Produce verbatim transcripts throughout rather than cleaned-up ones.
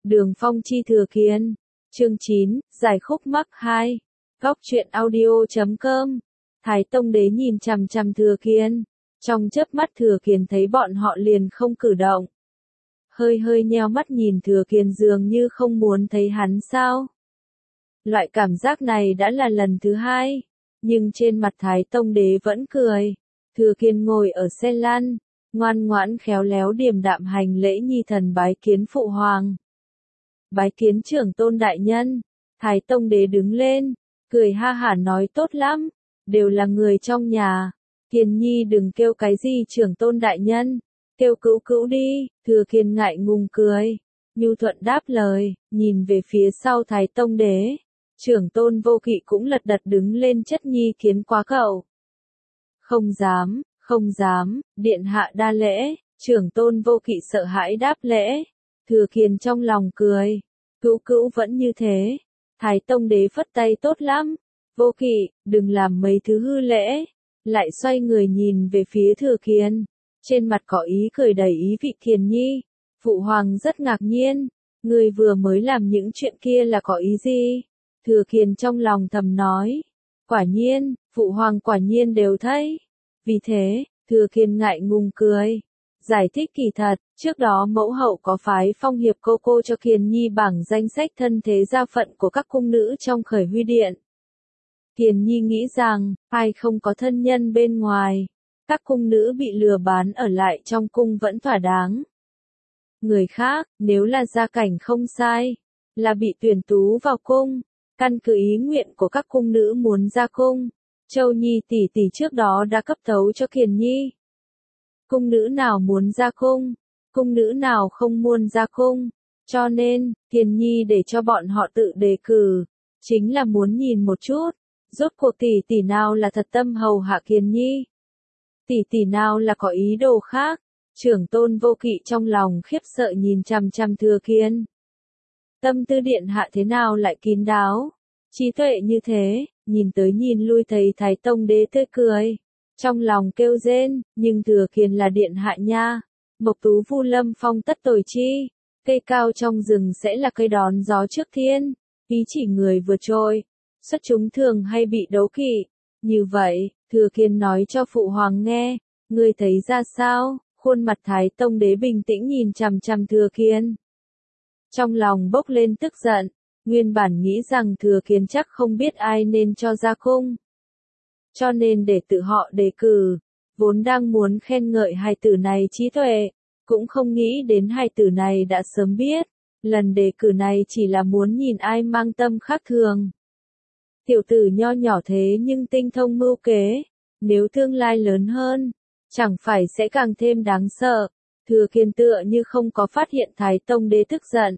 Đường Phong chi Thừa Kiên. Chương chín, giải khúc mắc hai. Góc truyện audio chấm com. Thái Tông Đế nhìn chằm chằm Thừa Kiên. Trong chớp mắt Thừa Kiên thấy bọn họ liền không cử động. Hơi hơi nheo mắt nhìn Thừa Kiên dường như không muốn thấy hắn sao. Loại cảm giác này đã là lần thứ hai. Nhưng trên mặt Thái Tông Đế vẫn cười. Thừa Kiên ngồi ở xe lăn, ngoan ngoãn khéo léo điềm đạm hành lễ nhi thần bái kiến phụ hoàng. Bái kiến trưởng tôn đại nhân. Thái Tông Đế đứng lên, cười ha hả nói tốt lắm, đều là người trong nhà. Kiên nhi đừng kêu cái gì trưởng tôn đại nhân, kêu cữu cữu đi. Thừa Kiên ngại ngùng cười, nhu thuận đáp lời, nhìn về phía sau Thái Tông Đế. Trưởng tôn Vô Kỵ cũng lật đật đứng lên chất nhi kiến quá cậu. Không dám, không dám, điện hạ đa lễ. Trưởng tôn Vô Kỵ sợ hãi đáp lễ. Thừa Kiên trong lòng cười, cữu cữu vẫn như thế. Thái Tông Đế phất tay tốt lắm, Vô Kỵ, đừng làm mấy thứ hư lễ. Lại xoay người nhìn về phía Thừa Kiên, trên mặt có ý cười đầy ý vị. Kiền nhi, phụ hoàng rất ngạc nhiên, người vừa mới làm những chuyện kia là có ý gì? Thừa Kiên trong lòng thầm nói, quả nhiên, phụ hoàng quả nhiên đều thấy. Vì thế, Thừa Kiên ngại ngùng cười, giải thích kỳ thật, trước đó mẫu hậu có phái phong hiệp cô cô cho Kiền nhi bảng danh sách thân thế gia phận của các cung nữ trong Khởi Huy Điện. Kiền nhi nghĩ rằng, ai không có thân nhân bên ngoài, các cung nữ bị lừa bán ở lại trong cung vẫn thỏa đáng. Người khác, nếu là gia cảnh không sai, là bị tuyển tú vào cung, căn cứ ý nguyện của các cung nữ muốn ra cung. Châu Nhi tỷ tỷ trước đó đã cấp tấu cho Kiền nhi. Cung nữ nào muốn ra cung, cung nữ nào không muốn ra cung, cho nên, Kiền nhi để cho bọn họ tự đề cử, chính là muốn nhìn một chút, rốt cuộc tỷ tỷ nào là thật tâm hầu hạ Kiền nhi. Tỷ tỷ nào là có ý đồ khác. Trưởng tôn Vô Kỵ trong lòng khiếp sợ nhìn chằm chằm Thừa Kiên. Tâm tư điện hạ thế nào lại kín đáo, trí tuệ như thế, nhìn tới nhìn lui thấy Thái Tông Đế tươi cười. Trong lòng kêu rên, nhưng Thừa Kiên là điện hạ nha. Mộc tú vu lâm phong tất tồi chi, cây cao trong rừng sẽ là cây đón gió trước thiên, ý chỉ người vượt trội, xuất chúng thường hay bị đấu kỵ. Như vậy, Thừa Kiên nói cho phụ hoàng nghe, ngươi thấy ra sao? Khuôn mặt Thái Tông Đế bình tĩnh nhìn chằm chằm Thừa Kiên. Trong lòng bốc lên tức giận, nguyên bản nghĩ rằng Thừa Kiên chắc không biết ai nên cho ra cung, cho nên để tự họ đề cử, vốn đang muốn khen ngợi hài tử này trí tuệ, cũng không nghĩ đến hài tử này đã sớm biết, lần đề cử này chỉ là muốn nhìn ai mang tâm khác thường. Tiểu tử nho nhỏ thế nhưng tinh thông mưu kế, nếu tương lai lớn hơn, chẳng phải sẽ càng thêm đáng sợ. Thừa Kiên tựa như không có phát hiện Thái Tông Đế tức giận,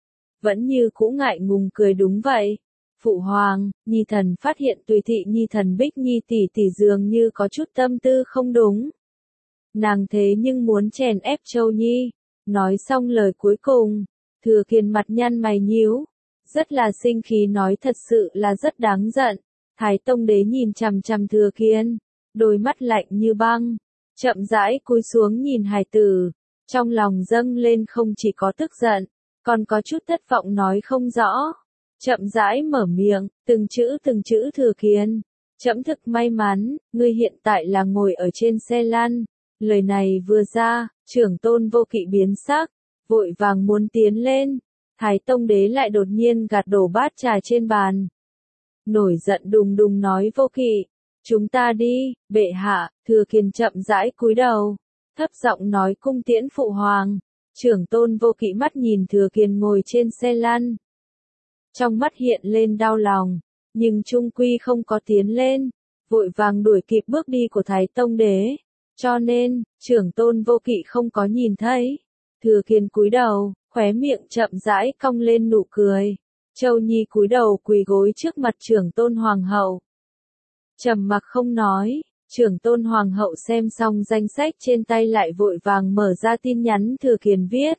vẫn như cũ ngại ngùng cười đúng vậy. Phụ hoàng, nhi thần phát hiện Tùy thị nhi thần Bích Nhi tỷ tỷ dường như có chút tâm tư không đúng. Nàng thế nhưng muốn chèn ép Châu Nhi. Nói xong lời cuối cùng, Thừa Kiên mặt nhăn mày nhíu, rất là sinh khí nói thật sự là rất đáng giận. Thái Tông Đế nhìn chằm chằm Thừa Kiên, đôi mắt lạnh như băng, chậm rãi cúi xuống nhìn hài tử, trong lòng dâng lên không chỉ có tức giận, còn có chút thất vọng nói không rõ. Chậm rãi mở miệng, từng chữ từng chữ. Thừa Kiên, trẫm thực may mắn, ngươi hiện tại là ngồi ở trên xe lăn. Lời này vừa ra, trưởng tôn Vô Kỵ biến sắc, vội vàng muốn tiến lên. Thái Tông Đế lại đột nhiên gạt đổ bát trà trên bàn, nổi giận đùng đùng nói Vô Kỵ, chúng ta đi, bệ hạ. Thừa Kiên chậm rãi cúi đầu, thấp giọng nói cung tiễn phụ hoàng. Trưởng tôn Vô Kỵ mắt nhìn Thừa Kiên ngồi trên xe lăn, trong mắt hiện lên đau lòng, nhưng trung quy không có tiến lên, vội vàng đuổi kịp bước đi của Thái Tông Đế, cho nên, trưởng tôn Vô Kỵ không có nhìn thấy. Thừa Kiên cúi đầu, khóe miệng chậm rãi cong lên nụ cười. Châu Nhi cúi đầu quỳ gối trước mặt trưởng tôn hoàng hậu, trầm mặc không nói. Trưởng tôn hoàng hậu xem xong danh sách trên tay lại vội vàng mở ra tin nhắn Thừa Kiên viết.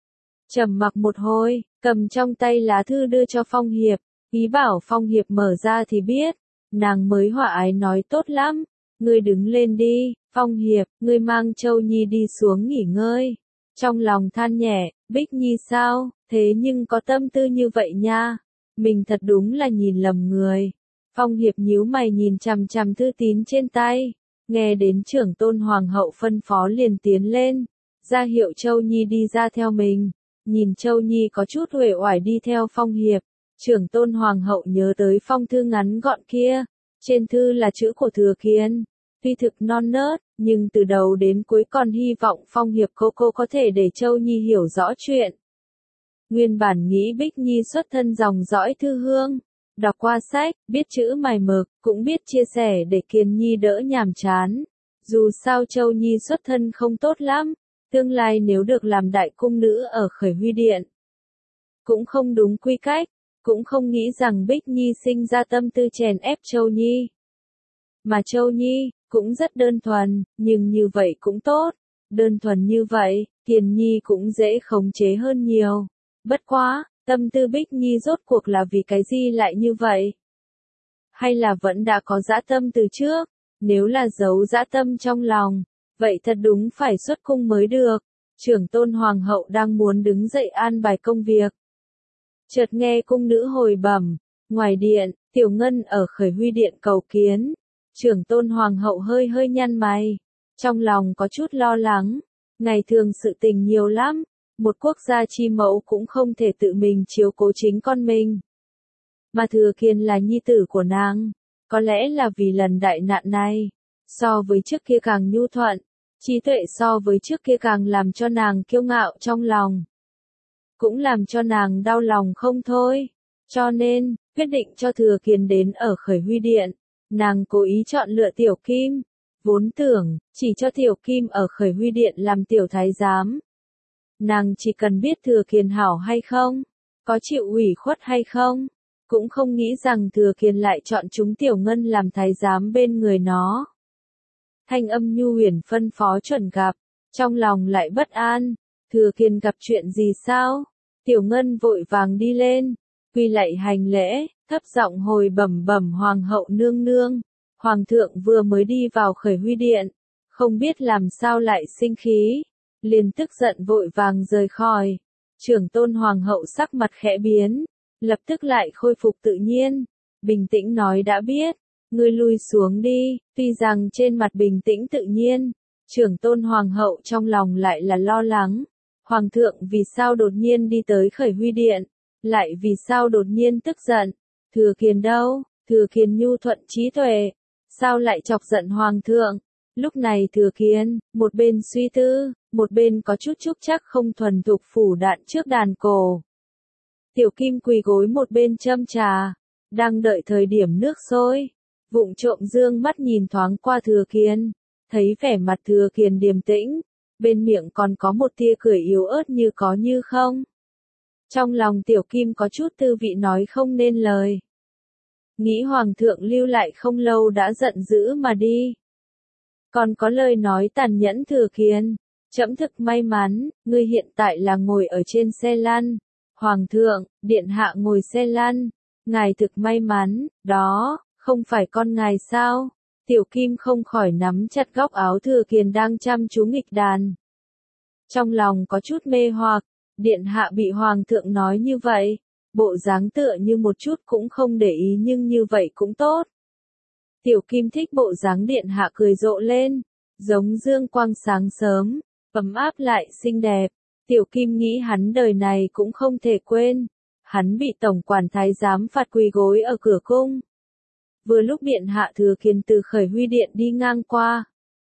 Trầm mặc một hồi, cầm trong tay lá thư đưa cho Phong Hiệp, ý bảo Phong Hiệp mở ra thì biết. Nàng mới hòa ái nói tốt lắm, ngươi đứng lên đi, Phong Hiệp, ngươi mang Châu Nhi đi xuống nghỉ ngơi. Trong lòng than nhẹ, Bích Nhi sao, Thế nhưng có tâm tư như vậy nha, mình thật đúng là nhìn lầm người. Phong Hiệp nhíu mày nhìn chằm chằm thư tín trên tay, nghe đến trưởng tôn hoàng hậu phân phó liền tiến lên, ra hiệu Châu Nhi đi ra theo mình. Nhìn Châu Nhi có chút uể oải đi theo Phong Hiệp, trưởng tôn hoàng hậu nhớ tới phong thư ngắn gọn kia, trên thư là chữ của Thừa Kiên, tuy thực non nớt, nhưng từ đầu đến cuối còn hy vọng Phong Hiệp cô cô có thể để Châu Nhi hiểu rõ chuyện. Nguyên bản nghĩ Bích Nhi xuất thân dòng dõi Thư Hương, đọc qua sách, biết chữ mài mực, cũng biết chia sẻ để Kiên Nhi đỡ nhàm chán. Dù sao Châu Nhi xuất thân không tốt lắm, tương lai nếu được làm đại cung nữ ở Khởi Huy Điện, cũng không đúng quy cách, cũng không nghĩ rằng Bích Nhi sinh ra tâm tư chèn ép Châu Nhi. Mà Châu Nhi, cũng rất đơn thuần, nhưng như vậy cũng tốt, đơn thuần như vậy, Kiền Nhi cũng dễ khống chế hơn nhiều. Bất quá, tâm tư Bích Nhi rốt cuộc là vì cái gì lại như vậy? Hay là vẫn đã có dã tâm từ trước? Nếu là giấu dã tâm trong lòng, vậy thật đúng phải xuất cung mới được. Trưởng tôn hoàng hậu đang muốn đứng dậy an bài công việc. Chợt nghe cung nữ hồi bẩm, ngoài điện, Tiểu Ngân ở Khởi Huy Điện cầu kiến. Trưởng tôn hoàng hậu hơi hơi nhăn mày, trong lòng có chút lo lắng. Ngày thường sự tình nhiều lắm, một quốc gia chi mẫu cũng không thể tự mình chiếu cố chính con mình. Mà Thừa Kiên là nhi tử của nàng, có lẽ là vì lần đại nạn này, so với trước kia càng nhu thuận, trí tuệ so với trước kia càng làm cho nàng kiêu ngạo trong lòng. Cũng làm cho nàng đau lòng không thôi. Cho nên, quyết định cho Thừa Kiên đến ở Khởi Huy Điện. Nàng cố ý chọn lựa Tiểu Kim, vốn tưởng, chỉ cho Tiểu Kim ở Khởi Huy Điện làm tiểu thái giám. Nàng chỉ cần biết Thừa Kiên hảo hay không, có chịu ủy khuất hay không, cũng không nghĩ rằng Thừa Kiên lại chọn chúng Tiểu Ngân làm thái giám bên người nó. Thanh âm nhu huyền phân phó chuẩn gặp, trong lòng lại bất an, Thừa Kiên gặp chuyện gì sao? Tiểu Ngân vội vàng đi lên, quy lạy hành lễ, thấp giọng hồi bẩm bẩm hoàng hậu nương nương, hoàng thượng vừa mới đi vào Khởi Huy Điện, không biết làm sao lại sinh khí, liền tức giận vội vàng rời khỏi. Trưởng tôn hoàng hậu sắc mặt khẽ biến, lập tức lại khôi phục tự nhiên, bình tĩnh nói đã biết, ngươi lui xuống đi. Tuy rằng trên mặt bình tĩnh tự nhiên, trưởng tôn hoàng hậu trong lòng lại là lo lắng. Hoàng thượng vì sao đột nhiên đi tới Khởi Huy Điện, lại vì sao đột nhiên tức giận? Thừa Kiên đâu? Thừa Kiên nhu thuận trí tuệ, sao lại chọc giận hoàng thượng? Lúc này Thừa Kiên, một bên suy tư, một bên có chút chúc chắc không thuần thục phủ đạn trước đàn cổ. Tiểu Kim quỳ gối một bên châm trà, đang đợi thời điểm nước sôi, vụng trộm dương mắt nhìn thoáng qua Thừa Kiên, thấy vẻ mặt Thừa Kiên điềm tĩnh, bên miệng còn có một tia cười yếu ớt như có như không. Trong lòng Tiểu Kim có chút tư vị nói không nên lời. Nghĩ hoàng thượng lưu lại không lâu đã giận dữ mà đi. Còn có lời nói tàn nhẫn Thừa Kiên, trẫm thực may mắn, ngươi hiện tại là ngồi ở trên xe lăn. Hoàng thượng, điện hạ ngồi xe lăn, ngài thực may mắn, đó, không phải con ngài sao? Tiểu Kim không khỏi nắm chặt góc áo Thừa Kiên đang chăm chú nghịch đàn. Trong lòng có chút mê hoặc, điện hạ bị hoàng thượng nói như vậy, bộ dáng tựa như một chút cũng không để ý nhưng như vậy cũng tốt. Tiểu Kim thích bộ dáng điện hạ cười rộ lên, giống dương quang sáng sớm, ấm áp lại xinh đẹp. Tiểu Kim nghĩ hắn đời này cũng không thể quên, hắn bị tổng quản thái giám phạt quỳ gối ở cửa cung. Vừa lúc điện hạ Thừa Kiên từ Khởi Huy Điện đi ngang qua.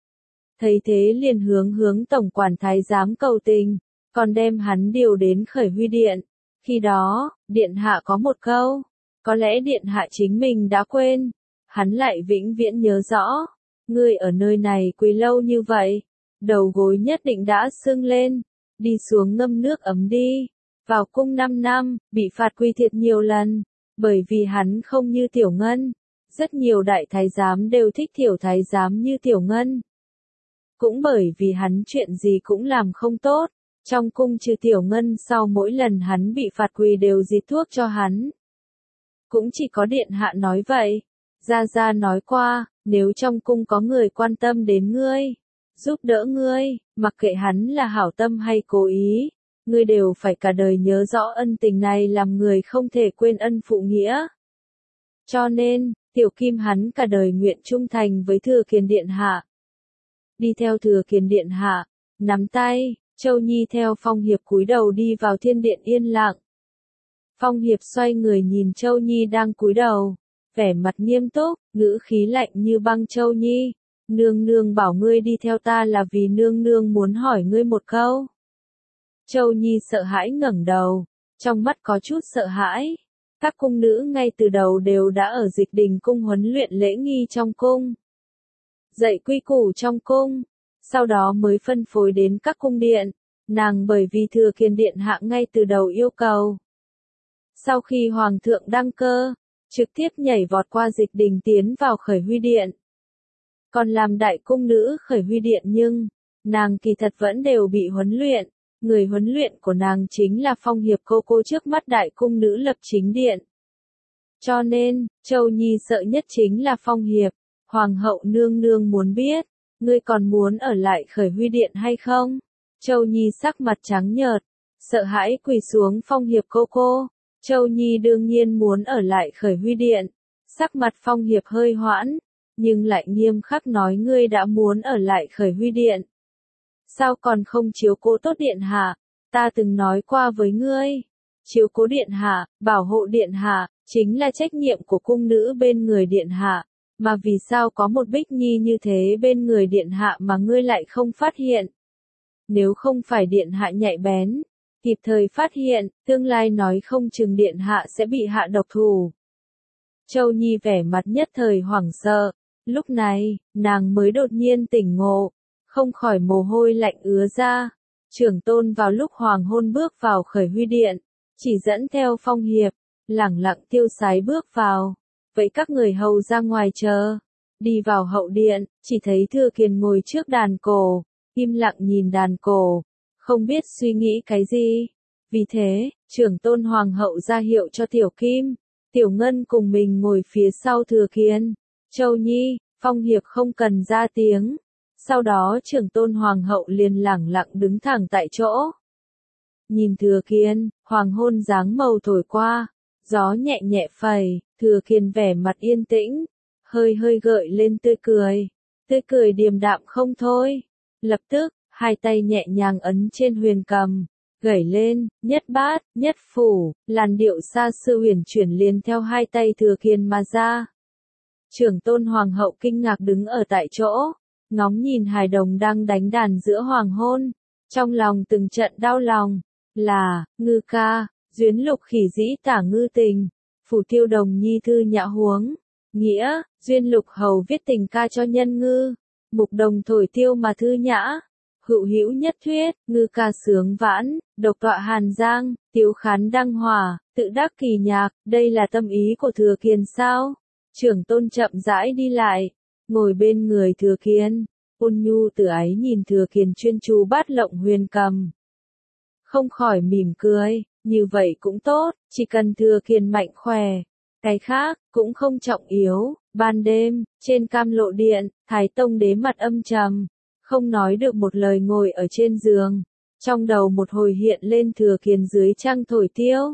Thấy thế liền hướng hướng tổng quản thái giám cầu tình, còn đem hắn điều đến Khởi Huy Điện. Khi đó, điện hạ có một câu, có lẽ điện hạ chính mình đã quên, hắn lại vĩnh viễn nhớ rõ. Ngươi ở nơi này quỳ lâu như vậy, đầu gối nhất định đã sưng lên, đi xuống ngâm nước ấm đi. Vào cung năm năm, bị phạt quy thiệt nhiều lần, bởi vì hắn không như Tiểu Ngân. Rất nhiều đại thái giám đều thích tiểu thái giám như Tiểu Ngân. Cũng bởi vì hắn chuyện gì cũng làm không tốt, trong cung trừ Tiểu Ngân sau mỗi lần hắn bị phạt quỳ đều dì thuốc cho hắn. Cũng chỉ có điện hạ nói vậy. Gia Gia nói qua, nếu trong cung có người quan tâm đến ngươi, giúp đỡ ngươi, mặc kệ hắn là hảo tâm hay cố ý, ngươi đều phải cả đời nhớ rõ ân tình này, làm người không thể quên ân phụ nghĩa. Cho nên, Tiểu Kim hắn cả đời nguyện trung thành với Thừa Kiền Điện Hạ. Đi theo Thừa Kiền Điện Hạ, nắm tay, Châu Nhi theo Phong Hiệp cúi đầu đi vào thiên điện yên lặng. Phong Hiệp xoay người nhìn Châu Nhi đang cúi đầu, vẻ mặt nghiêm túc, ngữ khí lạnh như băng. Châu Nhi, nương nương bảo ngươi đi theo ta là vì nương nương muốn hỏi ngươi một câu. Châu Nhi sợ hãi ngẩng đầu, trong mắt có chút sợ hãi. Các cung nữ ngay từ đầu đều đã ở Dịch Đình cung huấn luyện lễ nghi trong cung, dạy quy củ trong cung, sau đó mới phân phối đến các cung điện. Nàng bởi vì Thừa Kiền Điện Hạ ngay từ đầu yêu cầu. Sau khi Hoàng thượng đăng cơ, trực tiếp nhảy vọt qua Dịch Đình tiến vào Khởi Huy Điện. Còn làm đại cung nữ Khởi Huy Điện nhưng, nàng kỳ thật vẫn đều bị huấn luyện. Người huấn luyện của nàng chính là Phong Hiệp cô cô trước mắt đại cung nữ Lập Chính Điện. Cho nên, Châu Nhi sợ nhất chính là Phong Hiệp. Hoàng hậu nương nương muốn biết, ngươi còn muốn ở lại Khởi Huy Điện hay không? Châu Nhi sắc mặt trắng nhợt, sợ hãi quỳ xuống. Phong Hiệp cô cô, Châu Nhi đương nhiên muốn ở lại Khởi Huy Điện. Sắc mặt Phong Hiệp hơi hoãn, nhưng lại nghiêm khắc nói, ngươi đã muốn ở lại Khởi Huy Điện, sao còn không chiếu cố tốt Điện Hạ? Ta từng nói qua với ngươi, chiếu cố Điện Hạ, bảo hộ Điện Hạ, chính là trách nhiệm của cung nữ bên người Điện Hạ. Mà vì sao có một Bích Nhi như thế bên người Điện Hạ mà ngươi lại không phát hiện? Nếu không phải Điện Hạ nhạy bén, kịp thời phát hiện, tương lai nói không chừng Điện Hạ sẽ bị hạ độc thủ. Châu Nhi vẻ mặt nhất thời hoảng sợ, lúc này, nàng mới đột nhiên tỉnh ngộ, không khỏi mồ hôi lạnh ứa ra. Trưởng tôn vào lúc hoàng hôn bước vào Khởi Huy Điện, chỉ dẫn theo Phong Hiệp, lẳng lặng tiêu sái bước vào. Vậy các người hầu ra ngoài chờ. Đi vào hậu điện, chỉ thấy Thừa Kiền ngồi trước đàn cổ, im lặng nhìn đàn cổ, không biết suy nghĩ cái gì. Vì thế, trưởng tôn hoàng hậu ra hiệu cho Tiểu Kim, Tiểu Ngân cùng mình ngồi phía sau Thừa Kiền. Châu Nhi, Phong Hiệp không cần ra tiếng. Sau đó trưởng tôn hoàng hậu liền lẳng lặng đứng thẳng tại chỗ. Nhìn Thừa Kiền, hoàng hôn dáng màu thổi qua, gió nhẹ nhẹ phẩy, Thừa Kiền vẻ mặt yên tĩnh, hơi hơi gợi lên tươi cười, tươi cười điềm đạm không thôi. Lập tức, hai tay nhẹ nhàng ấn trên huyền cầm, gảy lên, nhất bát, nhất phủ, làn điệu xa xưa huyền chuyển liền theo hai tay Thừa Kiền mà ra. Trưởng tôn hoàng hậu kinh ngạc đứng ở tại chỗ, ngóng nhìn hài đồng đang đánh đàn giữa hoàng hôn, trong lòng từng trận đau lòng. Là, ngư ca, duyến lục khỉ dĩ tả ngư tình, phủ tiêu đồng nhi thư nhã huống, nghĩa, duyên lục hầu viết tình ca cho nhân ngư, mục đồng thổi tiêu mà thư nhã, hữu hữu nhất thuyết, ngư ca sướng vãn, độc tọa hàn giang, tiếu khán đăng hòa, tự đắc kỳ nhạc. Đây là tâm ý của Thừa Kiền sao? Trưởng tôn chậm rãi đi lại, ngồi bên người Thừa Kiền, ôn nhu từ ái nhìn Thừa Kiền chuyên chú bát lộng huyền cầm. Không khỏi mỉm cười, như vậy cũng tốt, chỉ cần Thừa Kiền mạnh khỏe, cái khác cũng không trọng yếu. Ban đêm, trên Cam Lộ Điện, Thái Tông Đế mặt âm trầm, không nói được một lời ngồi ở trên giường, trong đầu một hồi hiện lên Thừa Kiền dưới trăng thổi tiêu,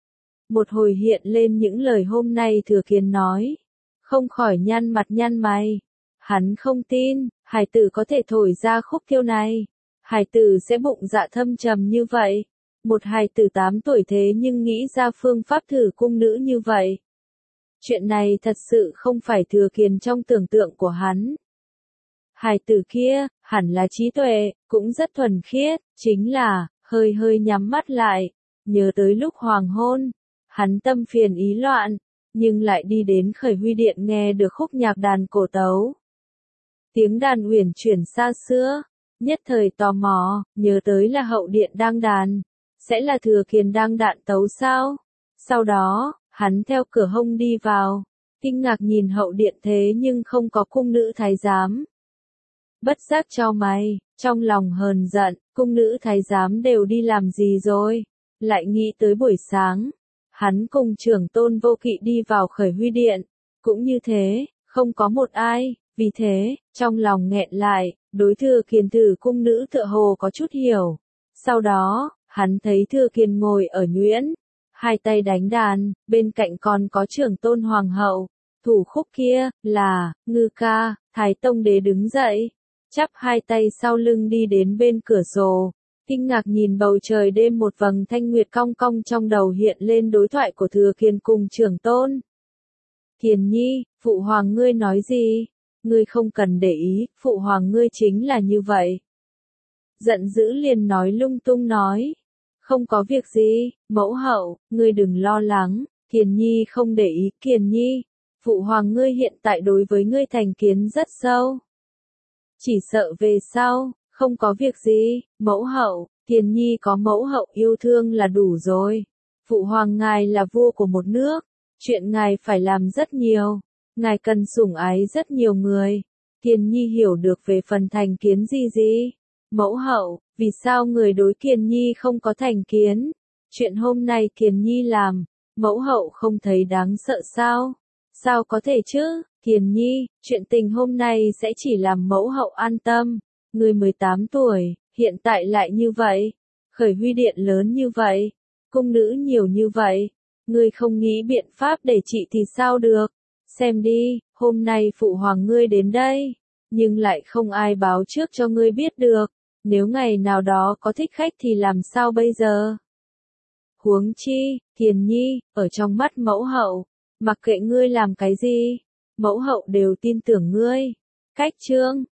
một hồi hiện lên những lời hôm nay Thừa Kiền nói, không khỏi nhăn mặt nhăn mày. Hắn không tin, hài tử có thể thổi ra khúc tiêu này, hài tử sẽ bụng dạ thâm trầm như vậy. Một hài tử tám tuổi thế nhưng nghĩ ra phương pháp thử cung nữ như vậy. Chuyện này thật sự không phải Thừa Kiền trong tưởng tượng của hắn. Hài tử kia, hẳn là trí tuệ, cũng rất thuần khiết, chính là, hơi hơi nhắm mắt lại, nhớ tới lúc hoàng hôn, hắn tâm phiền ý loạn, nhưng lại đi đến Khởi Huy Điện nghe được khúc nhạc đàn cổ tấu. Tiếng đàn uyển chuyển xa xưa, nhất thời tò mò, nhớ tới là hậu điện đang đàn, sẽ là Thừa Kiền đang đạn tấu sao? Sau đó, hắn theo cửa hông đi vào, kinh ngạc nhìn hậu điện thế nhưng không có cung nữ thái giám. Bất giác chau mày, trong lòng hờn giận, cung nữ thái giám đều đi làm gì rồi? Lại nghĩ tới buổi sáng, hắn cùng trưởng tôn Vô Kỵ đi vào Khởi Huy Điện, cũng như thế, không có một ai, vì thế, trong lòng nghẹn lại, đối Thừa Kiền thử cung nữ tựa hồ có chút hiểu. Sau đó, Hắn thấy Thừa Kiên ngồi ở nhuyễn, hai tay đánh đàn, bên cạnh còn có trưởng tôn hoàng hậu. Thủ khúc kia, là, Ngư ca. Thái Tông Đế đứng dậy, chắp hai tay sau lưng đi đến bên cửa sổ, kinh ngạc nhìn bầu trời đêm, một vầng thanh nguyệt cong cong, trong đầu hiện lên đối thoại của Thừa Kiên cùng trưởng tôn. Kiền nhi, phụ hoàng ngươi nói gì? Ngươi không cần để ý, phụ hoàng ngươi chính là như vậy. Giận dữ liền nói lung tung nói. Không có việc gì, mẫu hậu, ngươi đừng lo lắng. Kiền nhi không để ý. Kiền nhi, phụ hoàng ngươi hiện tại đối với ngươi thành kiến rất sâu. Chỉ sợ về sau, không có việc gì, mẫu hậu. Kiền nhi có mẫu hậu yêu thương là đủ rồi. Phụ hoàng ngài là vua của một nước, chuyện ngài phải làm rất nhiều. Ngài cần sủng ái rất nhiều người. Kiền nhi hiểu được về phần thành kiến gì gì. Mẫu hậu, vì sao người đối Kiền nhi không có thành kiến? Chuyện hôm nay Kiền nhi làm, mẫu hậu không thấy đáng sợ sao? Sao có thể chứ? Kiền nhi, chuyện tình hôm nay sẽ chỉ làm mẫu hậu an tâm. Người mười tám tuổi, hiện tại lại như vậy. Khởi huy điện lớn như vậy. Cung nữ nhiều như vậy. Ngươi không nghĩ biện pháp để trị thì sao được? Xem đi, hôm nay phụ hoàng ngươi đến đây, nhưng lại không ai báo trước cho ngươi biết được. Nếu ngày nào đó có thích khách thì làm sao bây giờ? Huống chi, Kiền nhi, ở trong mắt mẫu hậu, mặc kệ ngươi làm cái gì, mẫu hậu đều tin tưởng ngươi. Cách chương